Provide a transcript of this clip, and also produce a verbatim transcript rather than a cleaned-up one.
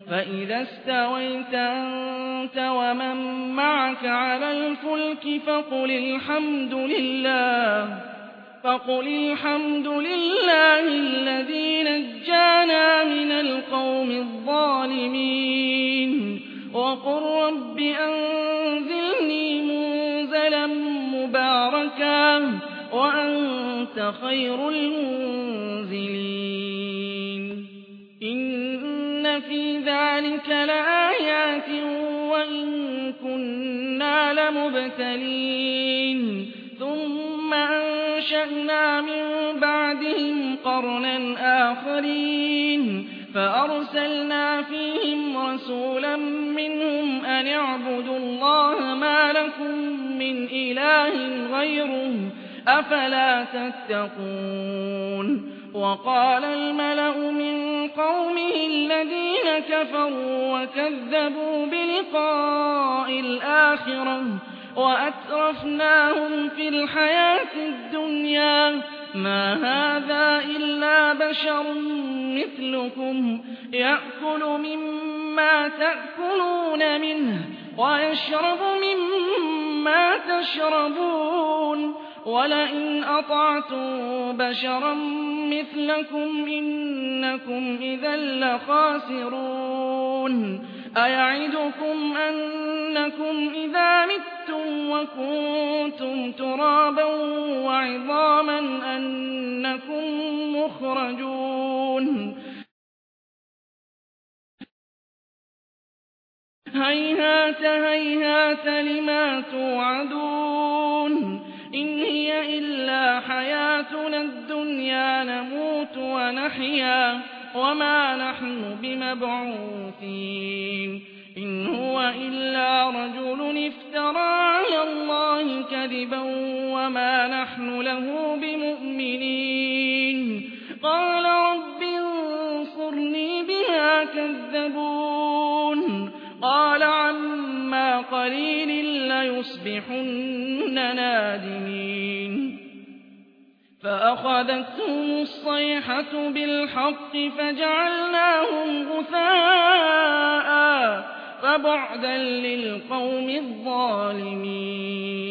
فإذا استويت أنت ومن معك على الفلك فقل الحمد لله فقل الحمد لله الذي نجانا من القوم الظالمين وقل رب أنزلني منزلا مباركا وأنت خير المنزلين إن في ذلك لآيات وإن كنا لمبتلين ثم أنشأنا من بعدهم قرنا آخرين فأرسلنا فيهم رسولا منهم أن اعبدوا الله ما لكم من إله غيره أفلا تتقون وقال الملأ من قومه الذين كفروا وكذبوا بلقاء الآخرة وأترفناهم في الحياة الدنيا ما هذا إلا بشر مثلكم يأكل مما تأكلون منه ويشرب مما تشربون ولئن أطعتم بشرا مثلكم إنكم إذا لخاسرون أيعدكم أنكم إذا متم وكنتم ترابا وعظاما أنكم مخرجون هيهات هيهات لما توعدون إن هي إلا حياتنا الدنيا نموت ونحيا وما نحن بمبعوثين إن هو إلا رجل افترى على الله كذبا وما نحن له بمؤمنين قال رب انصرني بما كذبون قال عما قليل ليصبحن نادمين فأخذتهم الصيحة بالحق فجعلناهم غثاء فبعدا للقوم الظالمين